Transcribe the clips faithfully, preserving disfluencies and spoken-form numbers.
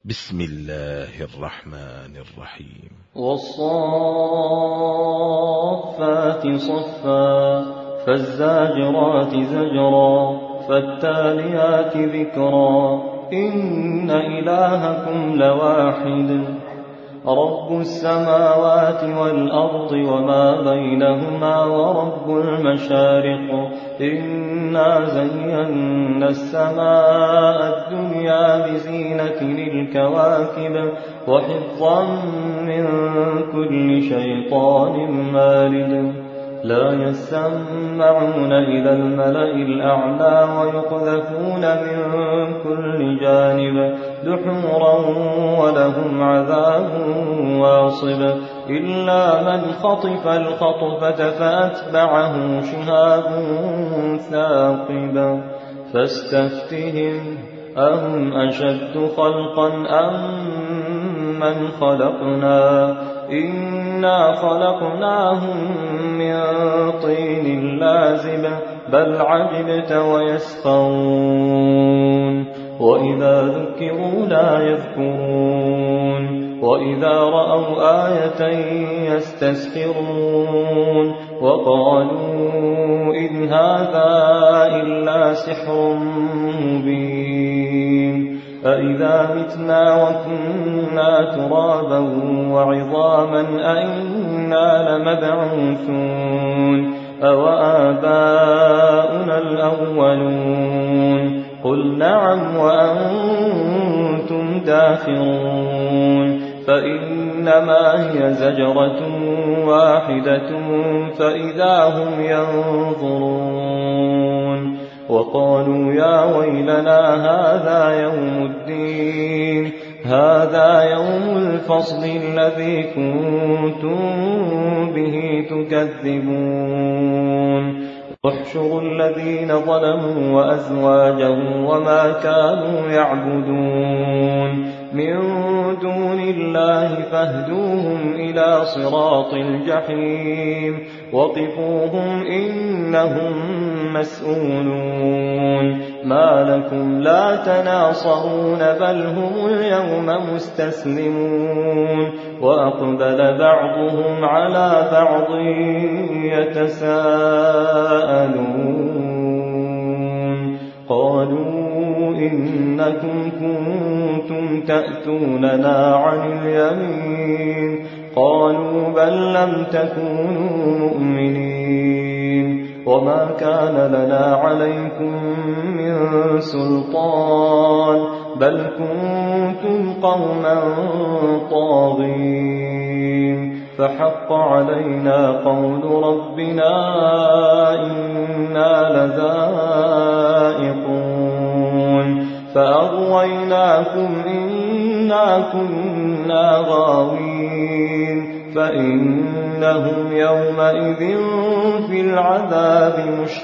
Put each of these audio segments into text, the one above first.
بسم الله الرحمن الرحيم. والصافات صفا فالزاجرات زجرا فالتاليات ذكرا إن إلهكم لواحد رب السماوات والأرض وما بينهما ورب المشارق إنا زينا السماء الدنيا بزينة للكواكب وحفظا من كل شيطان مارد لا يسمعون إلى الملأ الأعلى ويقذفون من كل جانب دحورا ولهم عذاب واصب إلا من خطف الخطفة فأتبعه شهاب ثاقب فاستفتهم أهم أشد خلقا أم من خلقنا إنا خلقناهم من طين لازب بل عجبت ويسخرون وإذا ذكروا لا يذكرون وإذا رأوا آية يستسخرون وقالوا إن هذا إلا سحر مبين أإذا متنا وكنا ترابا وعظاما أئنا لمبعوثون أوآباؤنا الأولون قل نعم وأنتم داخرون فإنما هي زجرة واحدة فإذا هم ينظرون وقالوا يا ويلنا هذا يوم الدين هذا يوم الفصل الذي كنتم به تكذبون احشروا الذين ظلموا وأزواجهم وما كانوا يعبدون من دون الله فاهدوهم إلى صراط الجحيم وقفوهم إنهم مسؤولون ما لكم لا تناصرون بل هم اليوم مستسلمون وأقبل بعضهم على بعض يتساءلون قالوا إنكم كنتم تأتوننا عن اليمين قالوا بل لم تكونوا مؤمنين وما كان لنا عليكم من سلطان بل كنتم قوما طاغين فحق علينا قول ربنا إنا لذائقون فأغويناكم إنا كنا غاوين فإنهم يومئذ في العذاب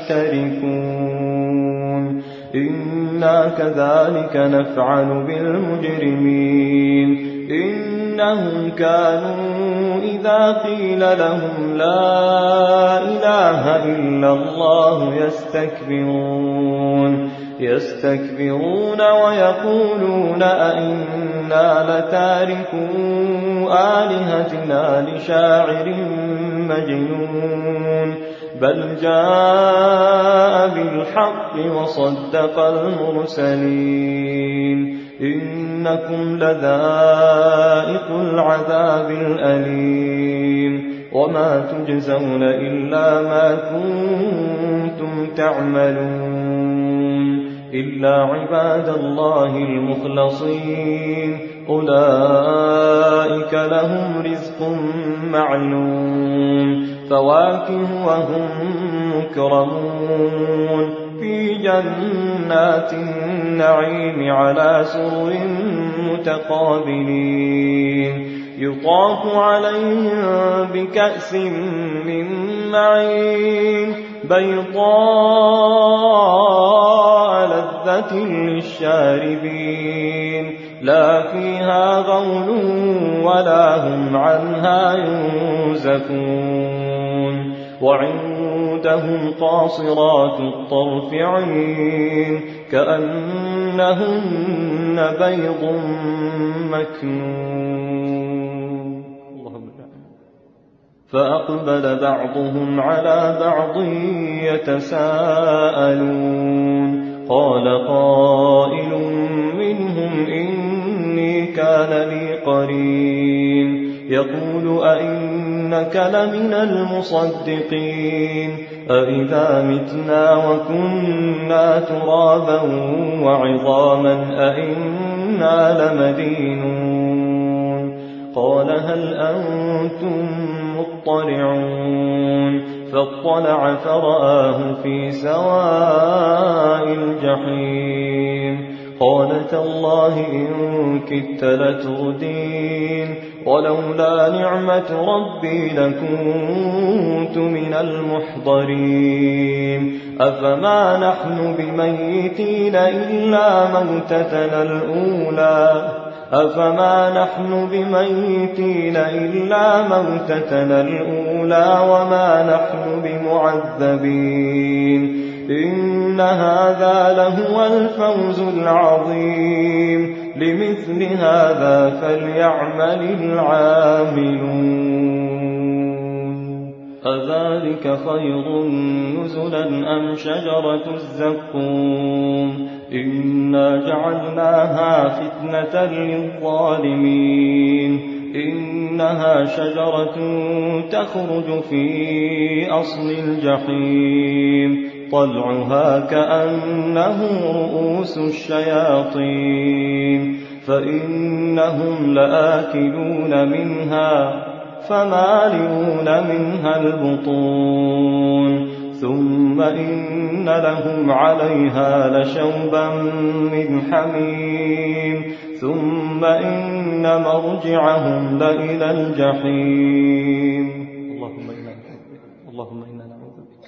مشتركون إنا كذلك نفعل بالمجرمين إنهم كانوا إذا قيل لهم لا إله إلا الله يستكبرون يستكبرون ويقولون أئنا لتاركو آلهتنا لشاعر مجنون بل جاء بالحق وصدق المرسلين إنكم لذائق العذاب الأليم وما تجزون إلا ما كنتم تعملون إلا عباد الله المخلصين أولئك لهم رزق معلوم فواكه وهم مكرمون في جنات النعيم على سرر متقابلين يطاف عليهم بكأس من معين بيضاء لذة للشاربين لا فيها غول ولا هم عنها ينزفون وعندهم قاصرات الطرف عين كأنهن بيض مكنون. فأقبل بعضهم على بعض يتساءلون قال قائل منهم إني كان لي قرين يقول أئنك لمن المصدقين أئذا متنا وكنا ترابا وعظاما أئنا لمدينون. قال هل أنتم مطلعون فاطلع فرآه في سواء الجحيم قال تالله إن كدت لتردين ولولا نعمة ربي لكنت من المحضرين. أفما نحن بميتين إلا موتتنا الأولى أفما نحن بميتين إلا موتتنا الأولى وما نحن بمعذبين إن هذا لهو الفوز العظيم لمثل هذا فليعمل العاملون. أذلك خير نزلا أم شجرة الزقوم إنا جعلناها فتنة للظالمين إنها شجرة تخرج في أصل الجحيم طلعها كأنه رؤوس الشياطين فإنهم لآكلون منها فمالئون منها البطون ثم إن لهم عليها لشوبا من حميم ثم إن مرجعهم لإلى الجحيم. اللهم إنا اللهم إنا نعوذ بك.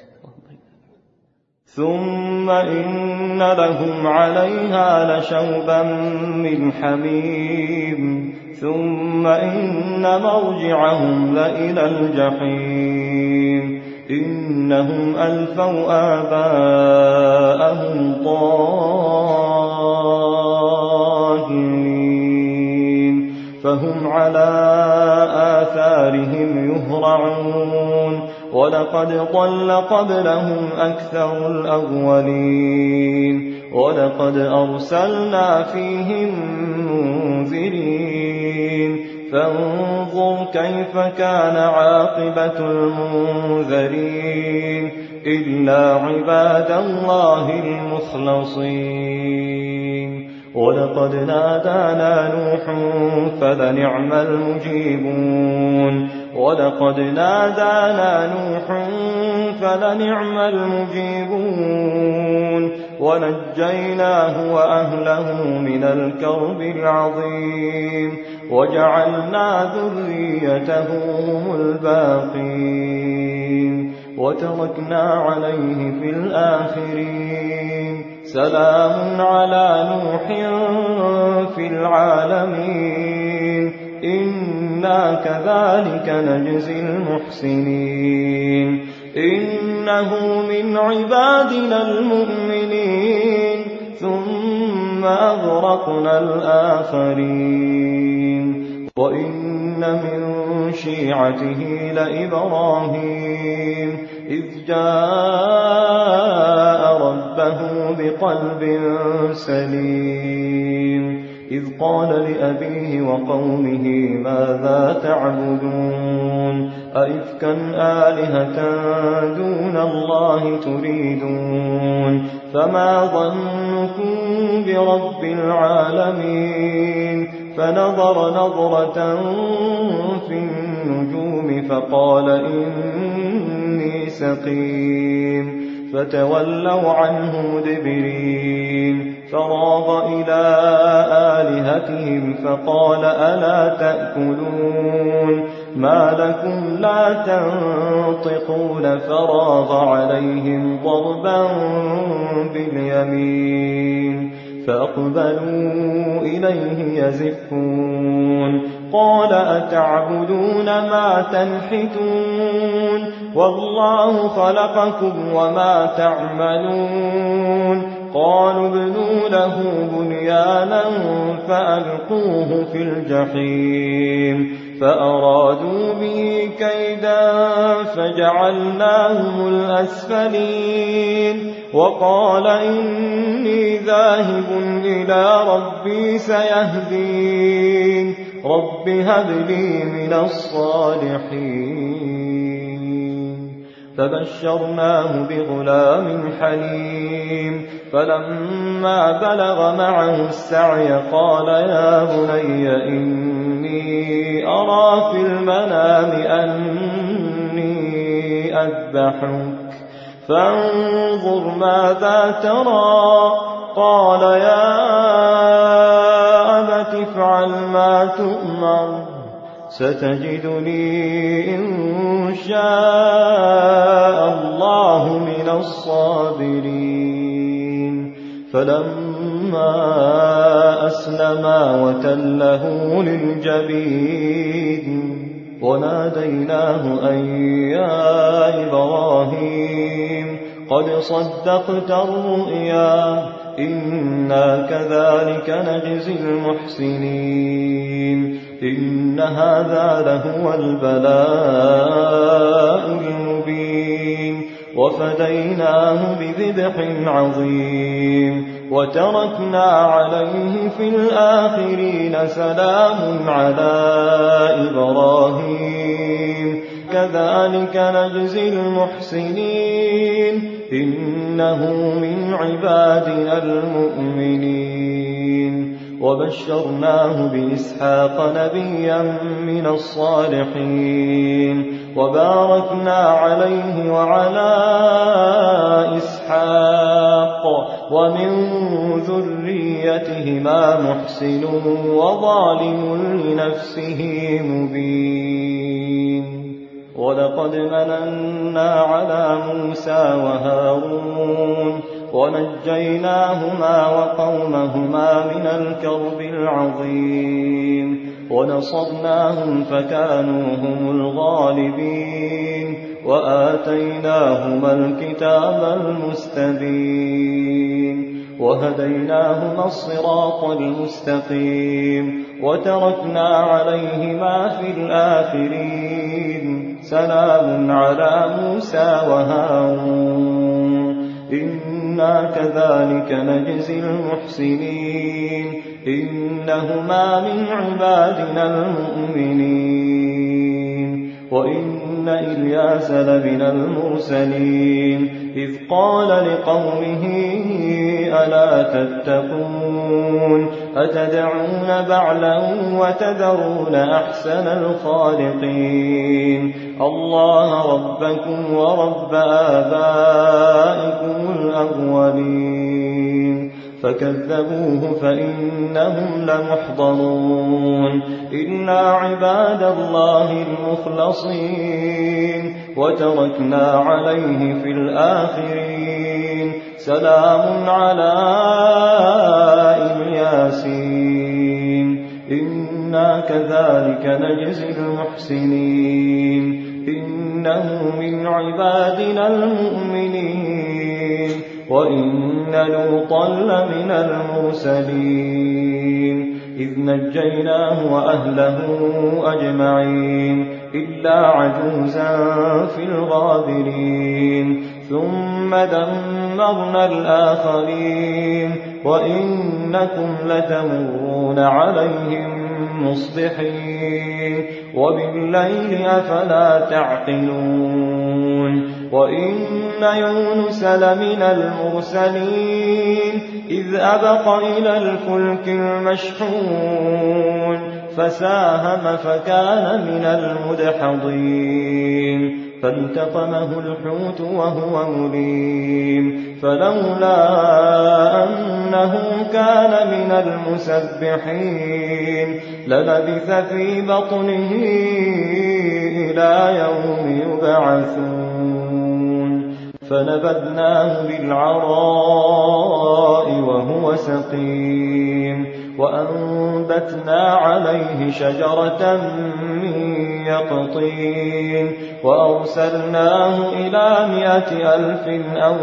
ثم إن لهم عليها لشوبا من حميم ثم إن مرجعهم لإلى الجحيم. إنهم ألفوا آباءهم ضالين فهم على آثارهم يهرعون ولقد ضل قبلهم أكثر الأولين ولقد أرسلنا فيهم منذرين فانظر كيف كان عاقبة المنذرين إلا عباد الله المخلصين. ولقد نادانا نوح فلنعم المجيبون ولقد نادانا نوح فلنعم المجيبون ونجيناه وأهله من الكرب العظيم وجعلنا ذريته هم الباقين وتركنا عليه في الآخرين سلام على نوح في العالمين إنا كذلك نجزي المحسنين إنه من عبادنا المؤمنين ثم أغرقنا الآخرين وإن من شيعته لإبراهيم إذ جاء ربه بقلب سليم إذ قال لأبيه وقومه ماذا تعبدون أئفكا آلهة دون الله تريدون فما ظنكم برب العالمين فنظر نظرة في النجوم فقال إني سقيم فتولوا عنه مدبرين فراغ إلى آلهتهم فقال ألا تأكلون ما لكم لا تنطقون فراغ عليهم ضربا باليمين فأقبلوا إليه يزفون قال أتعبدون ما تنحتون والله خلقكم وما تعملون قالوا ابنوا له بنيانا فألقوه في الجحيم فأرادوا به كيدا فجعلناهم الأسفلين وقال إني ذاهب إلى ربي سيهدين رب هب لي من الصالحين فبشرناه بغلام حليم فلما بلغ معه السعي قال يا بني إني أرى في المنام أني أذبحك فانظر ماذا ترى قال يا أبت افعل ما تؤمر ستجدني إن شاء الله من الصابرين فلما أسلما وتله للجبين وناديناه أن يا إبراهيم قد صدقت الرؤيا إنا كذلك نجزي المحسنين إن هذا لهو البلاء المبين وفديناه بذبح عظيم وتركنا عليه في الآخرين سلام على إبراهيم كذلك نجزي المحسنين إنه من عبادنا المؤمنين وبشرناه بإسحاق نبيا من الصالحين وباركنا عليه وعلى إسحاق ومن ذريتهما محسن وظالم لنفسه مبين ولقد مننا على موسى وهارون ونجيناهما وقومهما من الكرب العظيم ونصرناهم فكانوا هم الغالبين وآتيناهما الكتاب المستبين وهديناهما الصراط المستقيم وتركنا عليهما في الآخرين سلام على موسى وهارون إنا كذلك نجزي المحسنين إنهما من عبادنا المؤمنين وإن إلياس لمن المرسلين إذ قال لقومه ألا تتقون أتدعون بعلا وتذرون أحسن الخالقين الله ربكم ورب آبائكم الأولين فكذبوه فإنهم لمحضرون إلا عباد الله المخلصين وتركنا عليه في الآخرين سلام على الياسين إنا كذلك نجزي المحسنين إنه من عبادنا المؤمنين وإن لوطا لمن المرسلين إذ نجيناه وأهله أجمعين إلا عجوزا في الغابرين ثم دمرنا الآخرين وإنكم لتمرون عليهم مصبحين وبالليل أفلا تعقلون وإن يونس لمن المرسلين إذ أبق إلى الفلك المشحون فساهم فكان من المدحضين فالتقمه الحوت وهو مليم فلولا أنه كان من المسبحين للبث في بطنه إلى يوم يبعثون فنبذناه بالعراء وهو سقيم وأنبتنا عليه شجرة من يقطين وأرسلناه إلى مائة ألف أو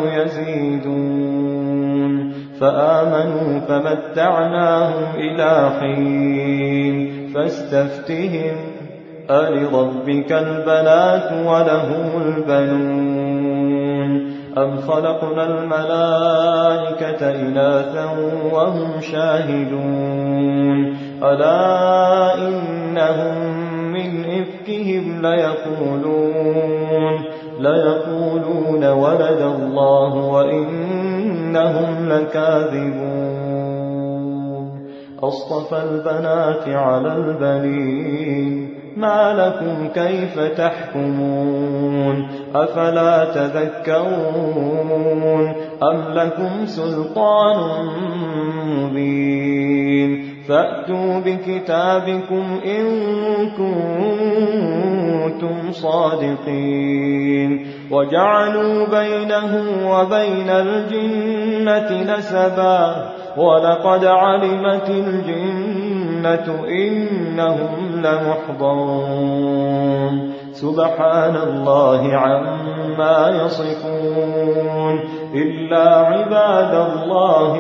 يزيدون فآمنوا فمتعناهم إلى حين فاستفتهم ألربك البنات وله البنون أم خلقنا الملائكة إناثا وهم شاهدون ألا إنهم من إفكهم ليقولون ليقولون ولد الله وإنهم لكاذبون أصطفى البنات على البنين ما لكم كيف تحكمون أفلا تذكرون أم لكم سلطان مبين فأتوا بكتابكم إن كنتم صادقين وجعلوا بينه وبين الجنة نسبا ولقد علمت الجنة إنهم لمحضرون سبحان الله عما يصفون إلا عباد الله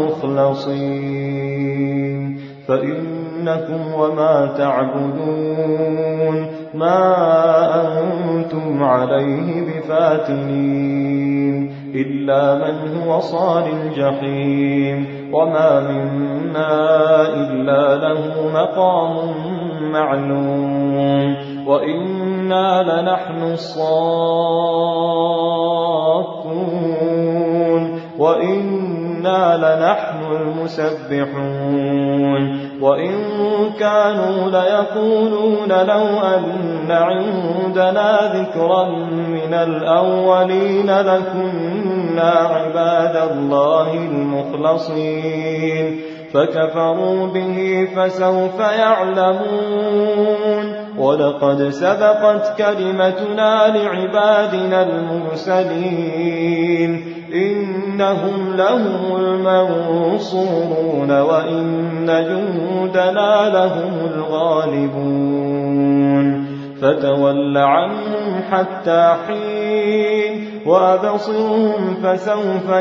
المخلصين فإنكم وما تعبدون ما أنتم عليه بفاتنين إلا من هو صال الجحيم وما منا إلا له مقام معلوم وإنا لنحن الصافون وإنا لنحن المسبحون وإن كانوا ليقولون لو أن عندنا ذكرا من الأولين لكنا عباد الله المخلصين فكفروا به فسوف يعلمون ولقد سبقت كلمتنا لعبادنا المرسلين إنهم لهم المنصورون وإن جندنا لهم الغالبون فتول عنهم حتى حين وأبصرهم فسوف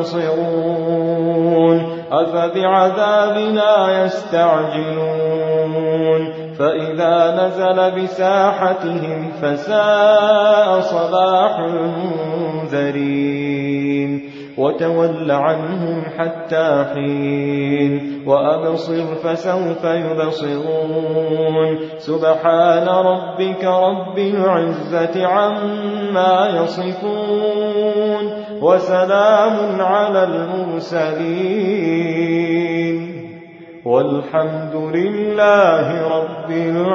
يبصرون أفبعذابنا يستعجلون فإذا نزل بساحتهم فساء صباح المنذرين وتول عنهم حتى حين وأبصر فسوف يبصرون سبحان ربك رب العزة عما يصفون وسلام على المرسلين والحمد لله رب العالمين.